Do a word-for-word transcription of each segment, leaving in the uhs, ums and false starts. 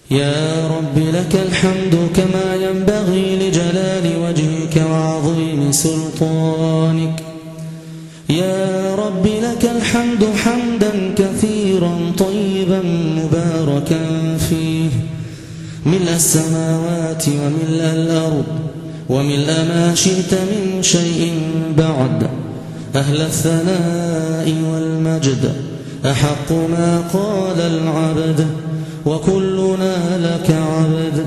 يا رب لك الحمد كما ينبغي لجلال وجهك وعظيم سلطانك. يا رب لك الحمد حمدا كثيرا طيبا مباركا فيه، ملء السماوات وملء الأرض وملء ما شئت من شيء بعد. أهل الثناء والمجد أحق ما قال العبد، وكلنا لك عبد.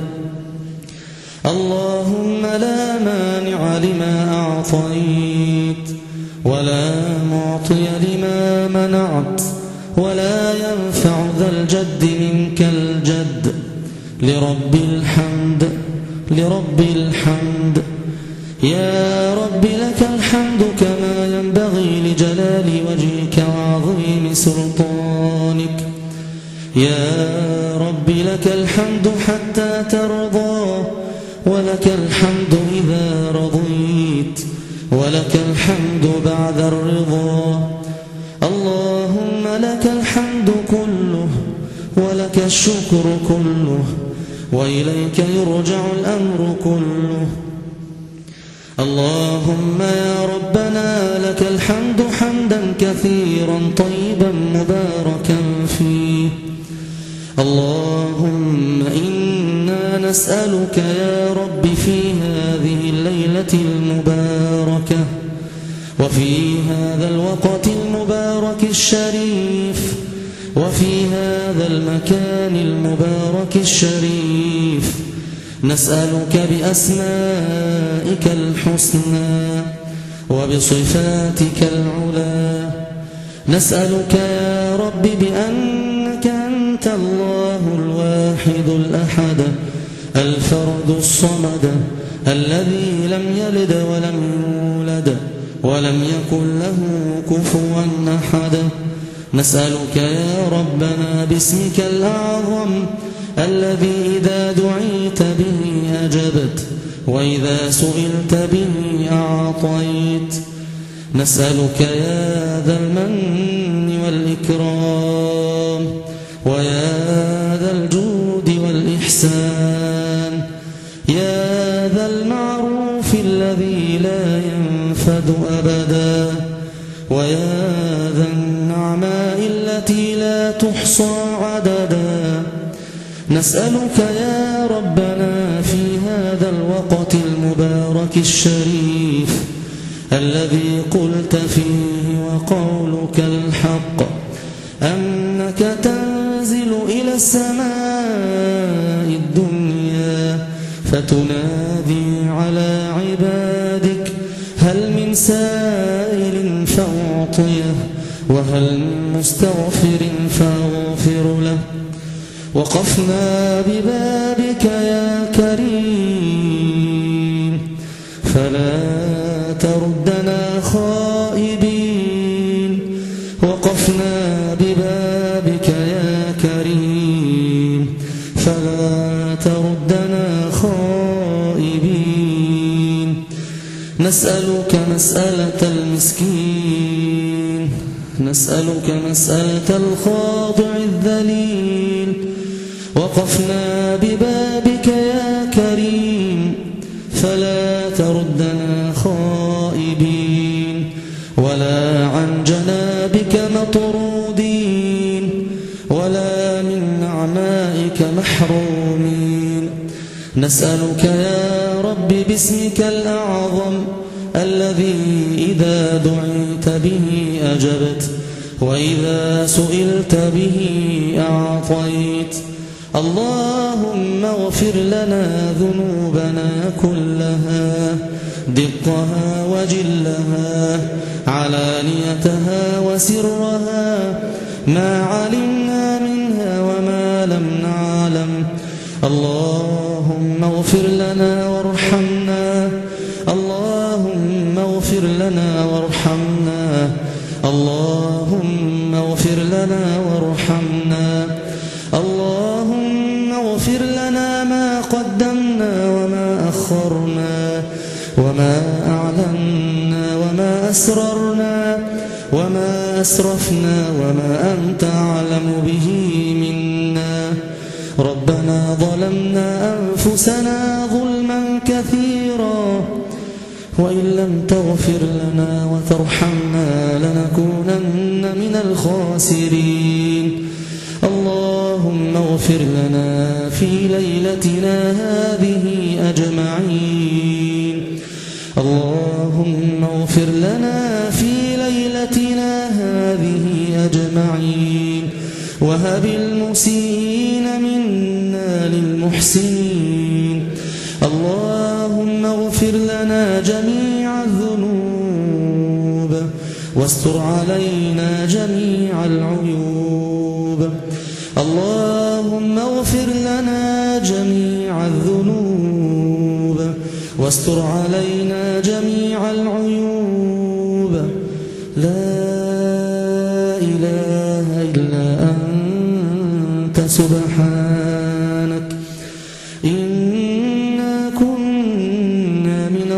اللهم لا مانع لما أعطيت، ولا معطي لما منعت، ولا ينفع ذا الجد منك الجد. لرب الحمد لرب الحمد. يا رب لك الحمد كما ينبغي لجلال وجهك وعظيم سلطانك. يا رب لك الحمد حتى ترضى، ولك الحمد إذا رضيت، ولك الحمد بعد الرضا. اللهم لك الحمد كله، ولك الشكر كله، وإليك يرجع الأمر كله. اللهم يا ربنا لك الحمد حمدا كثيرا طيبا مباركا فيه. اللهم إنا نسألك يا رب في هذه الليلة المباركة، وفي هذا الوقت المبارك الشريف، وفي هذا المكان المبارك الشريف، نسألك بأسمائك الحسنى وبصفاتك العلى. نسألك يا رب بأنك أنت الله الواحد الأحد الفرد الصمد، الذي لم يلد ولم يولد ولم يكن له كفوا أحد. نسألك يا ربنا باسمك الأعظم الذي إذا دعيت به أجبت، وإذا سئلت به أعطيت. نسألك يا ذا المن والإكرام، ويا ذا الجود والإحسان، يا ذا المعروف الذي لا ينفد أبدا، ويا ذا النعماء التي لا تحصى عددا. نسألك يا ربنا في هذا الوقت المبارك الشريف الذي قلت فيه وقولك الحق، أنك تنزل إلى السماء الدنيا فتنادي على عبادك هل من سائل فأعطيه، وهل من مستغفر فأغفر له. وقفنا ببابك يا كريم فلا تردنا خائبين. وقفنا ببابك يا كريم فلا تردنا خائبين. نسألك مسألة المسكين، نسألك مسألة الخاضع الذليل. وقفنا ببابك يا كريم فلا تردنا خائبين، ولا عن جنابك مطرودين، ولا من نعمائك محرومين. نسألك يا رب باسمك الأعظم الذي إذا دعيت به أجبت، وإذا سئلت به أعطيت. اللهم اغفر لنا ذنوبنا كلها، دقها وجلها، علانيتها وسرها، ما علمنا منها وما لم نعلم. اللهم اغفر لنا وارحمنا، اللهم اغفر لنا وارحمنا، اللهم اغفر لنا وارحمنا. اللهم اغفر لنا ما قدمنا وما أخرنا، وما أعلنا وما أسررنا، وما أسرفنا وما أنت أعلم به منا. ربنا ظلمنا أنفسنا ظلما كثيرا وإن لم تغفر لنا وترحمنا لنكونن من الخاسرين اللهم اغفر لنا في ليلتنا هذه أجمعين اللهم اغفر لنا في ليلتنا هذه أجمعين وهب المسيئين منا للمحسنين اللهم اغفر لنا جميع الذنوب واستر علينا جميع العيوب اللهم اغفر لنا جميع الذنوب واستر علينا جميع العيوب لا إله إلا أنت سبحانك إنا كنا من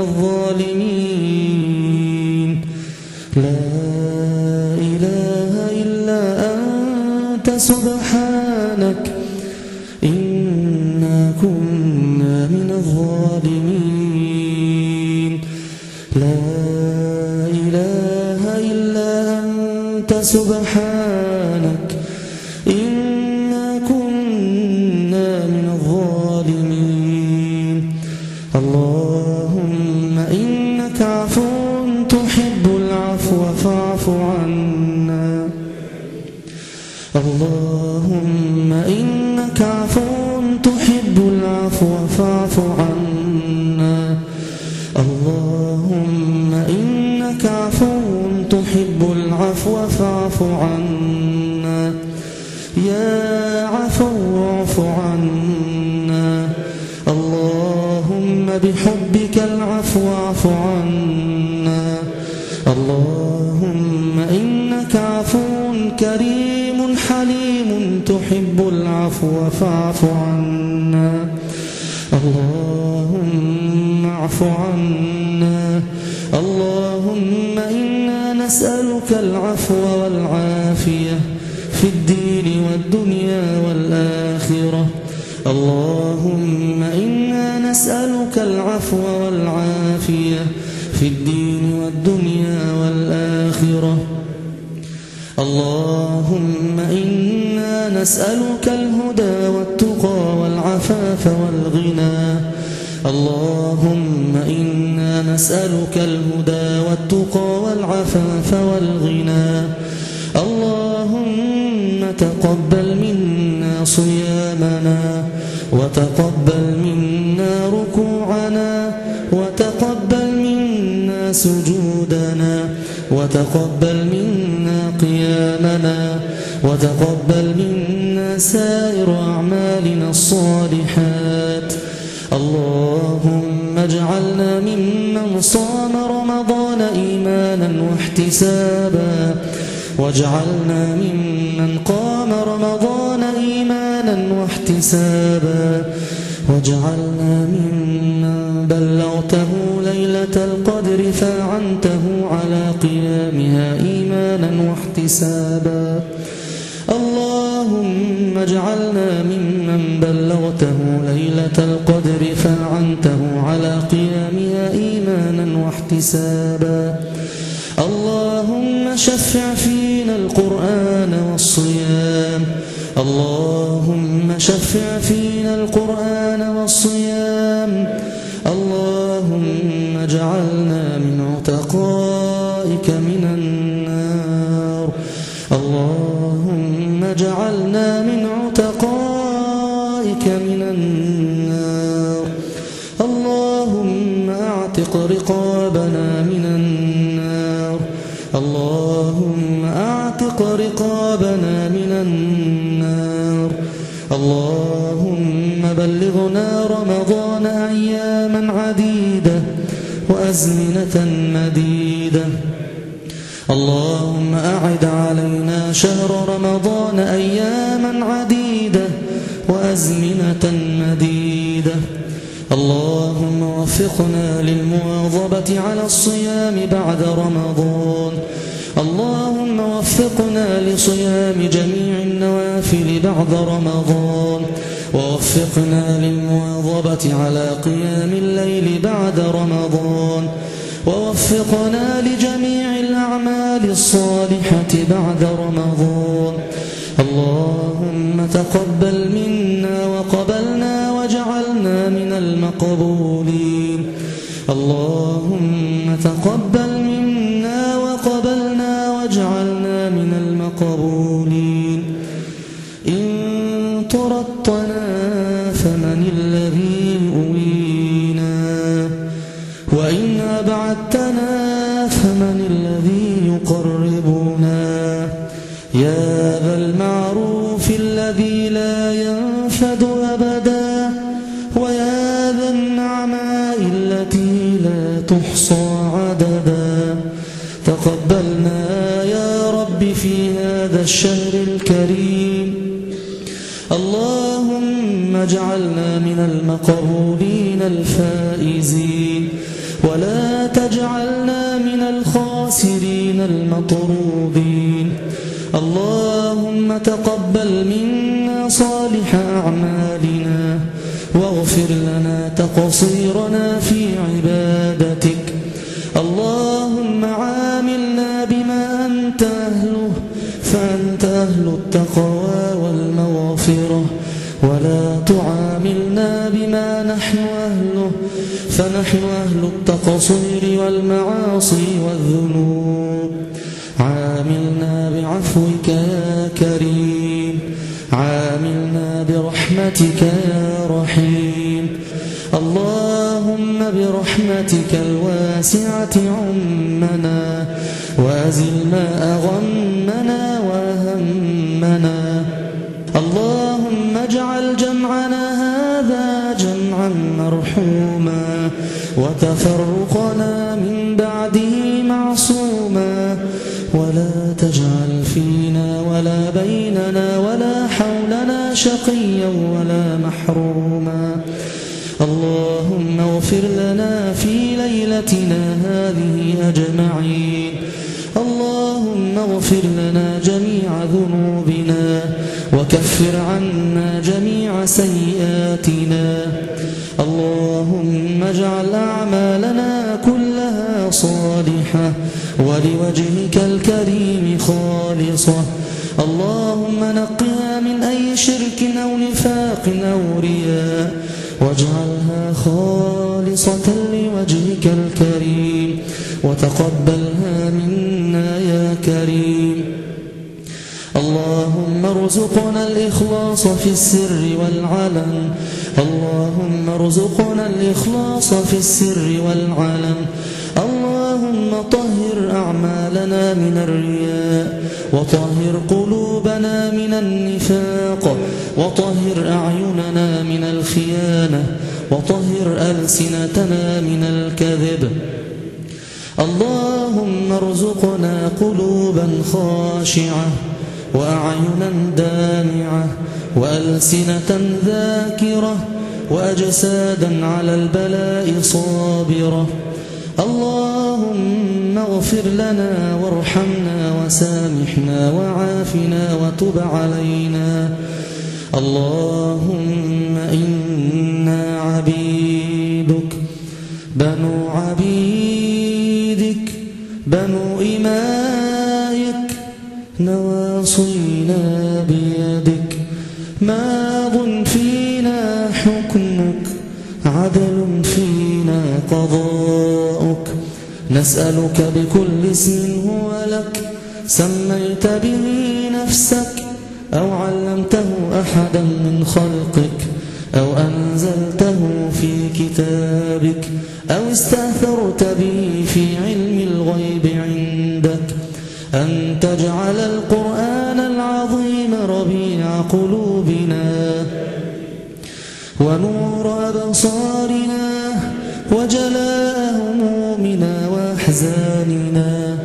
الظالمين لا إله إلا أنت سبحانك إنا كنا من الظالمين لا إله إلا أنت سبحانك إنا كنا من الظالمين اللهم إنك عفو تحب العفو فاعف عنا اللهم إنك عفو تحب العفو فاعف عنا اللهم إنك عفو تحب العفو فاعف عنا يا عفو اعف عنا اللهم بحبك العفو اعف عنا اللهم إنك عفو كريم حليم تحب العفو فاعف عنا اللهم اعف عنا اللهم إنا نسألك العفو والعافية في الدين والدنيا والآخرة اللهم إنا نسألك العفو والعافية في الدين والدنيا والآخرة اللهم إنا نسألك الهدى والتقى والعفاف والغنى اللهم إنا نسألك الهدى والتقى والعفاف والغنى اللهم تقبل منا صيامنا وتقبل منا ركوعنا وتقبل منا سجودنا وتقبل منا قيامنا وتقبل منا سائر أعمالنا الصالحات اللهم اجعلنا ممن صام رمضان إيمانا واحتسابا واجعلنا ممن قام رمضان إيمانا واحتسابا واجعلنا ممن بلغته ليلة القدر فأعنته على قيامها إيمانا واحتسابا اللهم اجعلنا ممن بلغته ليلة القدر فأعنته على قيامها إيمانا واحتسابا اللهم شفع فينا القرآن والصيام اللهم شفع فينا القرآن والصيام اللهم اجعلنا من عتقائك من النار اللهم اجعلنا من عتقائك من النار اللهم اعتق رقابنا من النار اللهم اعتق رقابنا من النار اللهم بلغنا رمضان أياما عديدة وأزمنة مديدة اللهم أعد علينا شهر رمضان أياما عديدة وأزمنة مديدة اللهم وفقنا للمواظبة على الصيام بعد رمضان اللهم وفقنا لصيام جميع النوافل بعد رمضان ووفقنا للمواظبة على قيام الليل بعد رمضان، ووفقنا لجميع الأعمال الصالحة بعد رمضان. اللهم تقبل منا وقبلنا واجعلنا من المقبولين. اللهم تقبل منا وقبلنا واجعلنا من المقبولين. إن طردتنا فمن الذي يؤوينا، وإن أبعدتنا فمن الذي يقربنا. يا ذا المعروف الذي لا ينفد أبدا، ويا ذا النعماء التي لا تحصى عددا، تقبلنا يا رب في هذا الشهر الكريم. اللهم اجعلنا من المقبولين الفائزين، ولا تجعلنا من الخاسرين المطرودين. اللهم تقبل منا صالح أعمالنا، واغفر لنا تقصيرنا في عبادتك. اللهم عاملنا بما أنت أهله، فأنت أهل التقوى والمغفرة، ولا تعاملنا بما نحن أهله، فنحن أهل التقصير والمعاصي والذنوب. عاملنا بعفوك يا كريم، عاملنا برحمتك يا رحيم. اللهم برحمتك الواسعة عمنا، وأزل ما أغمنا وأهمنا. اللهم اجعل جمعنا هذا جمعا مرحوما، وتفرقنا من بعده معصوما، ولا تجعل فينا ولا بيننا ولا حولنا شقيا ولا محروما. اللهم اغفر لنا في ليلتنا هذه أجمعين. اللهم اغفر لنا جميع ذنوبنا، وكفر عنا جميع سيئاتنا. اللهم اجعل أعمالنا كلها صالحة، ولوجهك الكريم خالصة. اللهم نقها من أي شرك أو نفاق أو رياء، واجعلها خالصة لوجهك الكريم، وتقبلها منا يا كريم. اللهم ارزقنا الإخلاص في السر والعلن. اللهم ارزقنا الإخلاص في السر والعلن. اللهم طهر أعمالنا من الرياء، وطهر قلوبنا من النفاق، وطهر أعيننا من الخيانة، وطهر ألسنتنا من الكذب. اللهم ارزقنا قلوبا خاشعة، وأعينا دامعة، وألسنة ذاكرة، وأجسادا على البلاء صابرة. اللهم اغفر لنا وارحمنا وسامحنا وعافنا وتب علينا. اللهم إنا عبيدك، بنو عبيدك، بنو إمائك، نواصينا بيدك، ماض فينا حكمك، عدل فينا قضاؤك. نسألك بكل اسم هو لك سميت به نفسك، أو علمته أحدا من خلقك، أو أنزلته في كتابك، أو استأثرت به في علم الغيب عندك، أن تجعل القرآن العظيم ربيع قلوبنا، ونور أبصارنا، وجلاء همومنا وأحزاننا.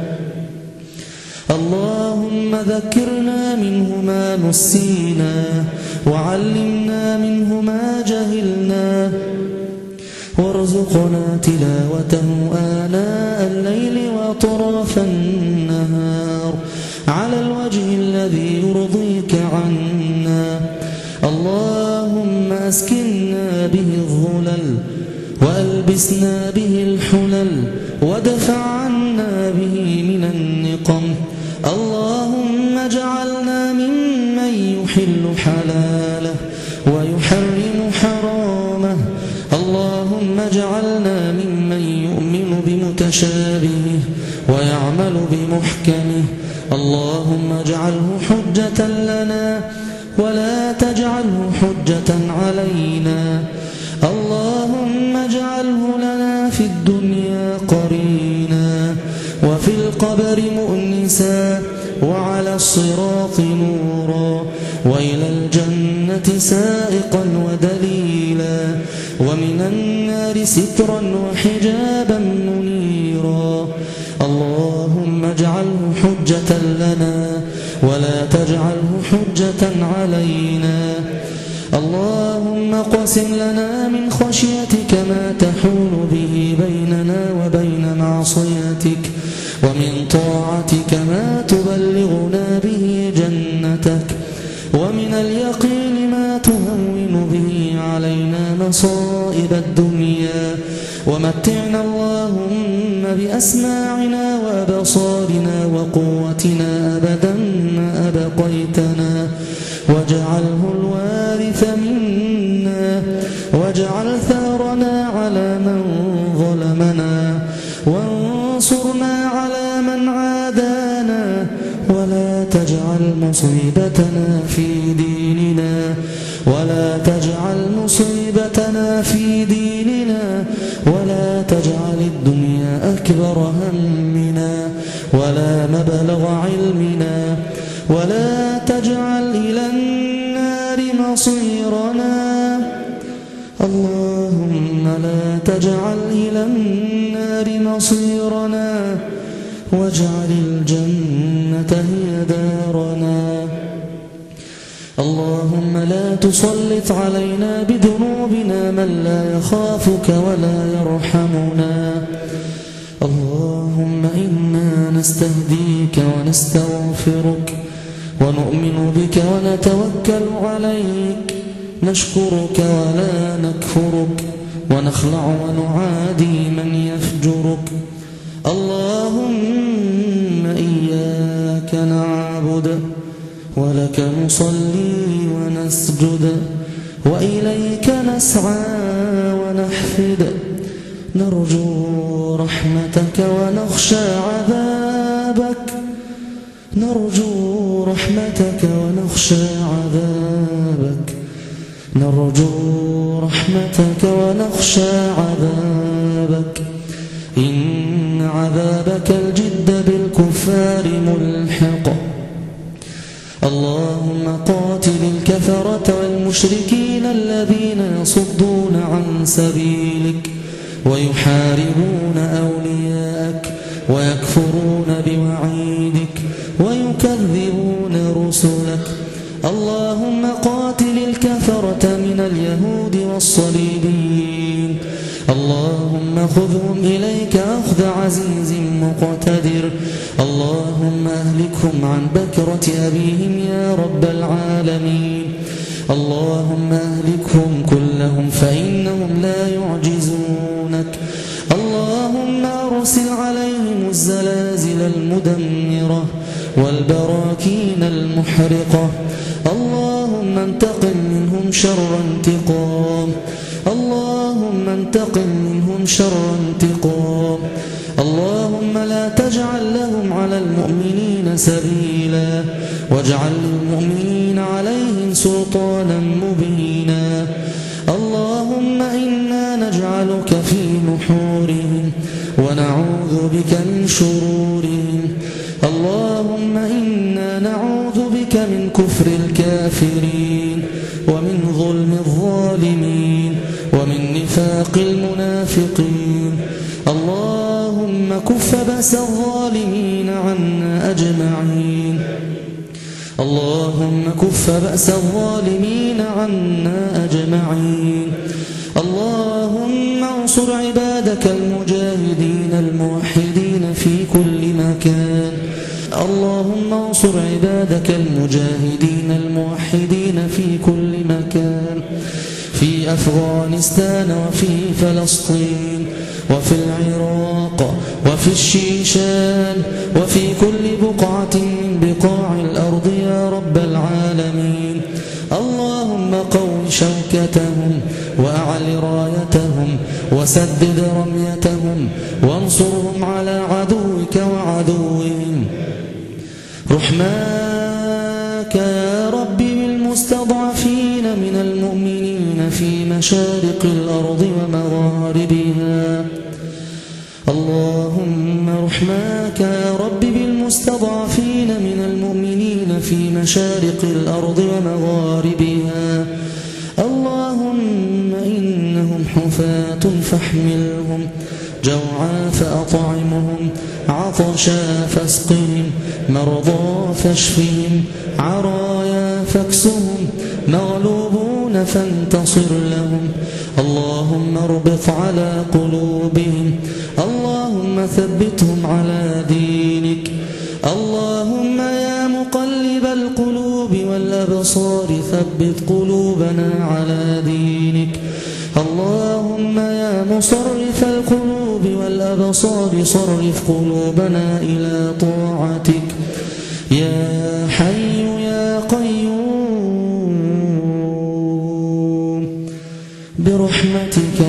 اللهم ذكرنا منه ما نسينا، وعلمنا منه ما جهلنا، وارزقنا تلاوته آناء الليل وأطراف النهار على الوجه الذي يرضيك عنا. اللهم أسكنا به الظلل وألبسنا به الحلل وادفع عنا به من النقم. اللهم اجعلنا ممن يحل حلاله ويحرم حرامه. اللهم اجعلنا ممن يؤمن بمتشابهه ويعمل بمحكمه. اللهم اجعله حجة لنا ولا تجعله حجة علينا. اللهم اجعله لنا في الدنيا قرينا وفي القبر مؤنسا وعلى الصراط نورا وإلى الجنة سائقا ودليلا ومن النار سترا وحجابا منيرا. اللهم اجعله حجة لنا ولا تجعله حجة علينا. اللهم اقسم لنا من خشيتك ما تحول به بيننا وبين معصيتك ومن طاعتك ما تبلغنا به جنتك ومن اليقين ما تهون به علينا مصائب الدنيا. ومتعنا اللهم بأسماعنا وأبصارنا وقوتنا أبدا ما أبقيتنا واجعله الوارث منا واجعل ثارنا على من ظلمنا وانصرنا على من عادانا ولا تجعل مصيبتنا في ديننا ولا تجعل مصيبتنا في ديننا ولا تجعل الدنيا أكبر همنا ولا مبلغ علمنا ولا تجعل إلى النار مصيرنا. اللهم لا تجعل إلى النار مصيرنا واجعل الجنة هي دارنا. اللهم لا تسلط علينا بذنوبنا من لا يخافك ولا يرحمنا. اللهم إنا نستهديك ونستغفرك ونؤمن بك ونتوكل عليك نشكرك ولا نكفرك ونخلع ونعادي من يفجرك. اللهم إياك نعبد ولك نصلي ونسجد وإليك نسعى ونحفد نرجو رحمتك ونخشى عذابك نرجو رحمتك ونخشى عذابك نرجو رحمتك ونخشى عذابك. إن عذابك الجد بالكفار ملحق. اللهم قاتل الكفرة والمشركين الذين يصدون عن سبيلك ويحاربون أولياءك ويكفرون بوعيدك ويكذبون رسلك. اللهم قاتل الكفرة من اليهود والصليبيين. اللهم خذهم إليك أخذ عزيز مقتدر. اللهم أهلكهم عن بكرة أبيهم يا رب العالمين. اللهم أهلكهم كلهم فإنهم لا يعجزونك. اللهم أرسل عليهم الزلازل المدمرة والبراكين المحرقة. اللهم انتقم منهم شر انتقام. اللهم انتقم منهم شر انتقام. اللهم لا تجعل لهم على المؤمنين سبيلا واجعل للمؤمنين عليهم سلطانا مبينا. اللهم إنا نجعلك في نحورهم ونعوذ بك من شرورهم. اللهم إنا نعوذ بك من كفر الكافرين ومن ظلم الظالمين ومن نفاق المنافقين. اللهم كف بأس الظالمين عنا أجمعين. اللهم كف بأس الظالمين عنا أجمعين. اللهم انصر عبادك المجاهدين الموحدين في كل مكان. اللهم انصر عبادك المجاهدين الموحدين في كل مكان في وفي أفغانستان وفي فلسطين وفي العراق وفي الشيشان وفي كل بقعة من بقاع الأرض يا رب العالمين. اللهم قو شوكتهم وأعل رايتهم وسدد رميتهم وانصرهم على عدوك وعدوهم. رحماك يا رب بالمستضعفين من المؤمنين في مشارق الأرض ومغاربها. اللهم رحماك يا رب بالمستضعفين من المؤمنين في مشارق الأرض ومغاربها. اللهم إنهم حفاة فاحملهم، جوعا فأطعمهم، عطشا فاسقهم، مرضى فاشفهم، عرايا فاكسهم، مغلوبون فانتصر لهم. اللهم اربط على قلوبهم، اللهم ثبتهم على دينك. اللهم يا مقلب القلوب والأبصار ثبت قلوبنا على دينك. اللهم يا مصرف القلوب والأبصار صرف قلوبنا إلى طاعتك. يا حي يا قيوم برحمتك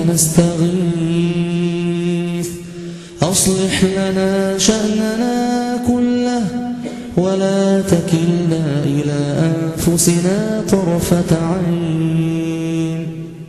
نستغيث. أصلح لنا شأننا كله ولا تكلنا إلى أنفسنا طرفة عين.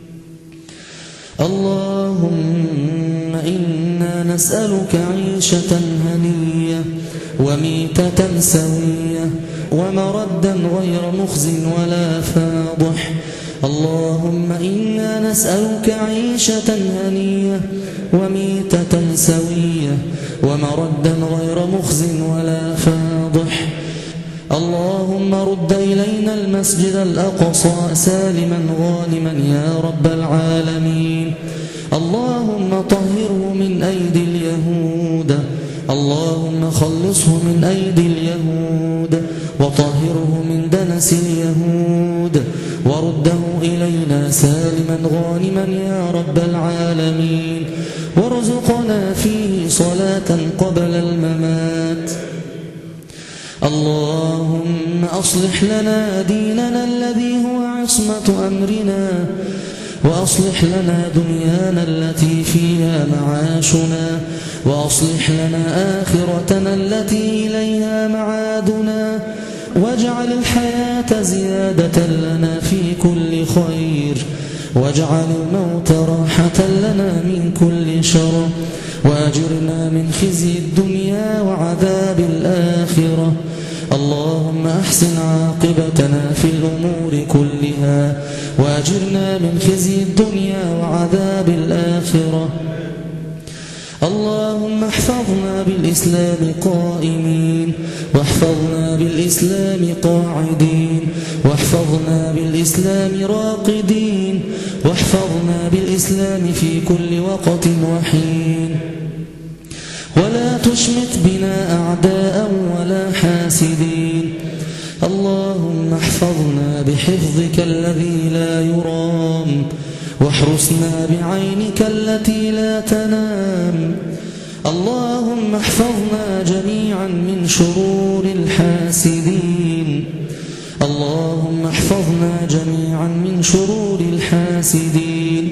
اللهم إنا نسألك عيشة هنية وميتة سوية ومردا غير مخز ولا فاضح. اللهم إنا نسألك عيشة هنية وميتة سوية ومردا غير مخز ولا فاضح. اللهم رد إلينا المسجد الأقصى سالما غانما يا رب العالمين. اللهم طهره من أيدي اليهود، اللهم خلصه من أيدي اليهود وطهره من دنس اليهود ورده إلينا سالما غانما يا رب العالمين. وارزقنا فيه صلاة قبل الممات. اللهم أصلح لنا ديننا الذي هو عصمة أمرنا، وأصلح لنا دنيانا التي فيها معاشنا، وأصلح لنا آخرتنا التي إليها معادنا، واجعل الحياة زيادة لنا في كل خير، واجعل الموت راحة لنا من كل شر، وأجرنا من خزي الدنيا وعذاب الآخرة. اللهم أحسن عاقبتنا في الأمور كلها وأجرنا من خزي الدنيا وعذاب الآخرة. اللهم احفظنا بالإسلام قائمين، واحفظنا بالإسلام قاعدين، واحفظنا بالإسلام راقدين، واحفظنا بالإسلام في كل وقت وحين. ولا تشمت بنا أعداء ولا حاسدين. اللهم احفظنا بحفظك الذي لا يرام، واحرسنا بعينك التي لا تنام. اللهم احفظنا جميعا من شرور الحاسدين. اللهم احفظنا جميعا من شرور الحاسدين.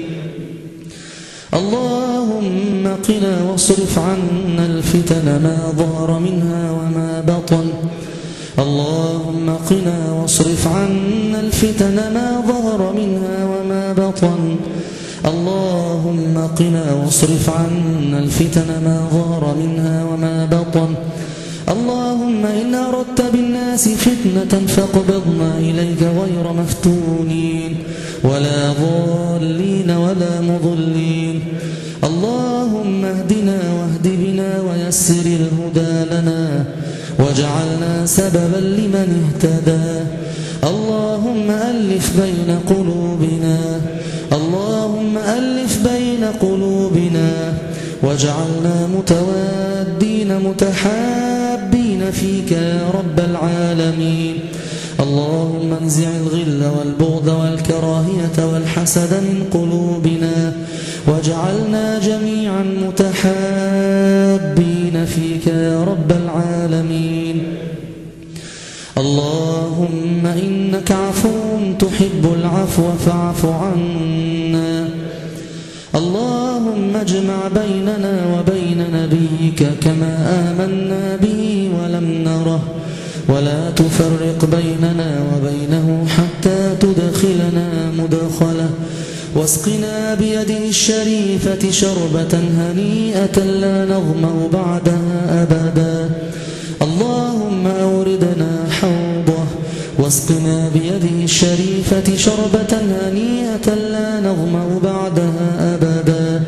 اللهم قنا واصرف عنا الفتن ما ظهر منها وما بطن. اللهم قنا واصرف عنا الفتن ما ظهر منها وما بطن. اللهم قنا واصرف عنا الفتن ما ظهر منها وما بطن. اللهم إن أردت بالناس فتنة فاقبضنا إليك غير مفتونين ولا ضالين ولا مضلين. اللهم اهدنا واهد بنا ويسر الهدى لنا واجعلنا سببا لمن اهتدى. اللهم ألف بين قلوبنا، اللهم ألف بين قلوبنا واجعلنا متوادين متحابين فيك يا رب العالمين. اللهم انزع الغل والبغض والكراهية والحسد من قلوبنا واجعلنا جميعا متحابين فيك يا رب العالمين. اللهم إنك عفو تحب العفو فاعف عنا. اللهم اجمع بيننا وبين نبيك كما آمنا به ولم نره، ولا تفرق بيننا وبينه حتى تدخلنا مدخله، واسقنا بيده الشريفة شربة هنيئة لا نظمأ بعدها أبدا. اللهم أوردنا حوضه واسقنا بيده الشريفة شربة هنيئة لا نظمأ بعدها أبدا.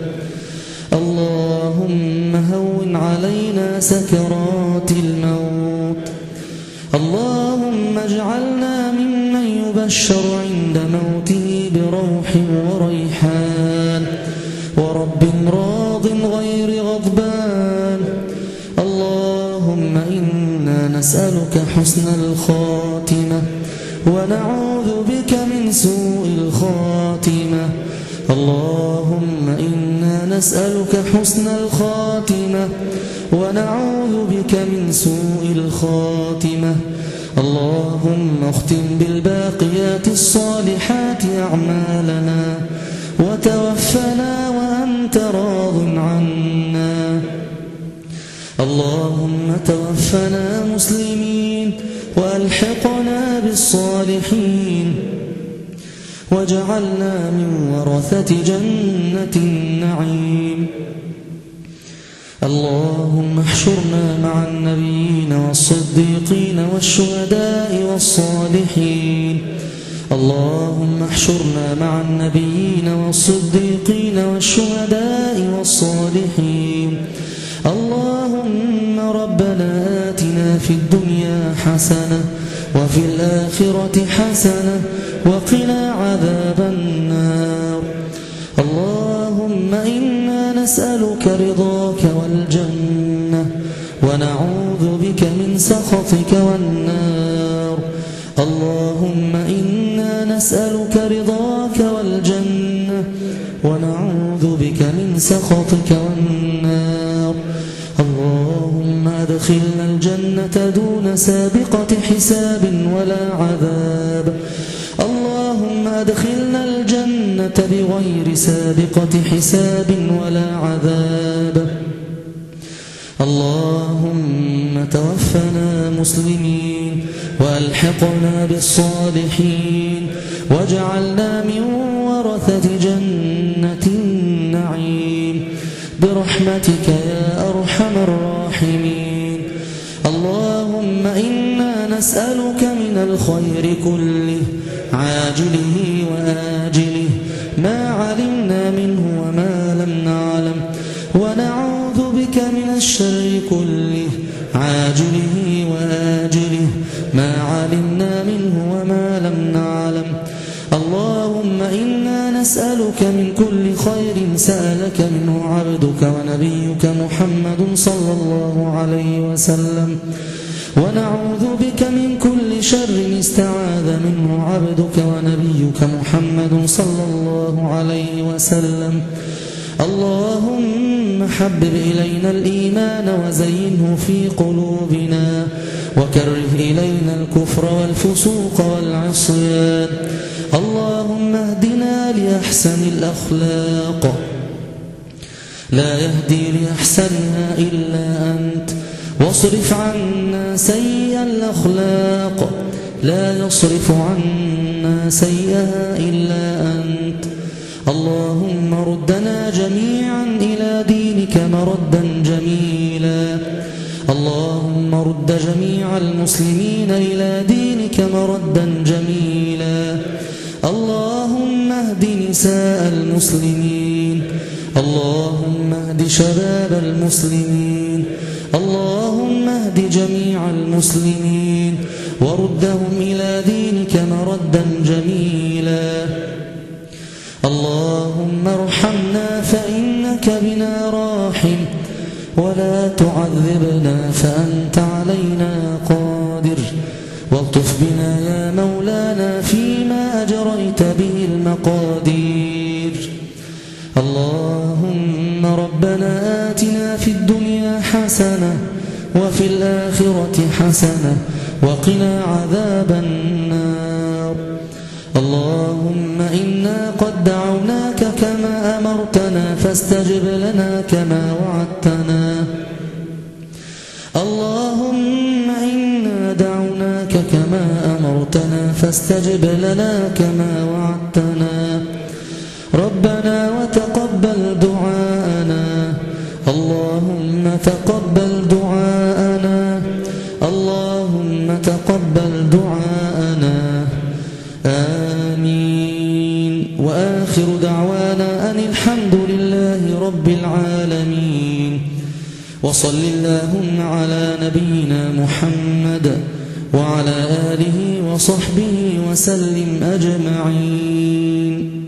اللهم هون علينا سكرات الموت. اللهم اجعلنا ممن يبشر عند موته بروح وريحان ورب راض غير غضبان. اللهم إنا نسألك حسن الخاتمة ونعوذ بك من سوء الخاتمة. اللهم إنا نسألك حسن الخاتمة ونعوذ بك من سوء الخاتمة. اللهم اختم بالباقيات الصالحات أعمالنا وتوفنا وأنت راض عنا. اللهم توفنا مسلمين وألحقنا بالصالحين واجعلنا من ورثة جنة النعيم. اللهم احشرنا مع النبيين والصديقين والشهداء والصالحين. اللهم احشرنا مع النبيين والصديقين والشهداء والصالحين. اللهم ربنا آتنا في الدنيا حسنة وفي الآخرة حسنة وقنا عذاب النار. اللهم إنا نسألك رضاك والجنة ونعوذ بك من سخطك والنار. اللهم إنا نسألك رضاك والجنة ونعوذ بك من سخطك والنار. اللهم أدخلنا الجنة دون سابقة حساب ولا عذاب. اللهم أدخلنا الجنة بغير سابقة حساب ولا عذاب. اللهم توفنا مسلمين وألحقنا بالصالحين واجعلنا من ورثة جنة النعيم برحمتك يا أرحم الراحمين. اللهم إنا نسألك من الخير كله عاجله وآجله ما علمنا منه وما لم نعلم، ونعوذ بك من الشر كله عاجله وآجله ما علمنا منه وما لم نعلم. اللهم إنا نسألك من كل خير سألك منه عبدك ونبيك محمد صلى الله عليه وسلم، ونعوذ بك من كل شر استعاذ منه عبدك ونبيك محمد صلى الله عليه وسلم. اللهم حبب إلينا الإيمان وزينه في قلوبنا وكره إلينا الكفر والفسوق والعصيان. اللهم اهدنا لأحسن الأخلاق لا يهدي لأحسنها إلا أنت، واصرف عنا سيئ الأخلاق لا يصرف عنا سيئها إلا أنت. اللهم ردنا جميعا إلى دينك مردا جميلا. اللهم رد جميع المسلمين إلى دينك مردا جميلا. اللهم اهد نساء المسلمين. اللهم اهد شباب المسلمين. اللهم اهد جميع المسلمين وردهم إلى دينك مردا جميلا. اللهم ارحمنا فإنك بنا راحم، ولا تعذبنا فأنت علينا قادر، والطف بنا يا القدير. اللهم ربنا آتنا في الدنيا حسنة وفي الآخرة حسنة وقنا عذاب النار. اللهم إنا قد دعوناك كما أمرتنا فاستجب لنا كما وعدتنا. اللهم إنا دعوناك كما أمرتنا فاستجب لنا كما وعدتنا. ربنا وتقبل دعاءنا. اللهم تقبل دعاءنا. اللهم تقبل دعاءنا. آمين. وآخر دعوانا أن الحمد لله رب العالمين. وصل اللهم على نبينا محمد وعلى آله وصحبه وسلم أجمعين.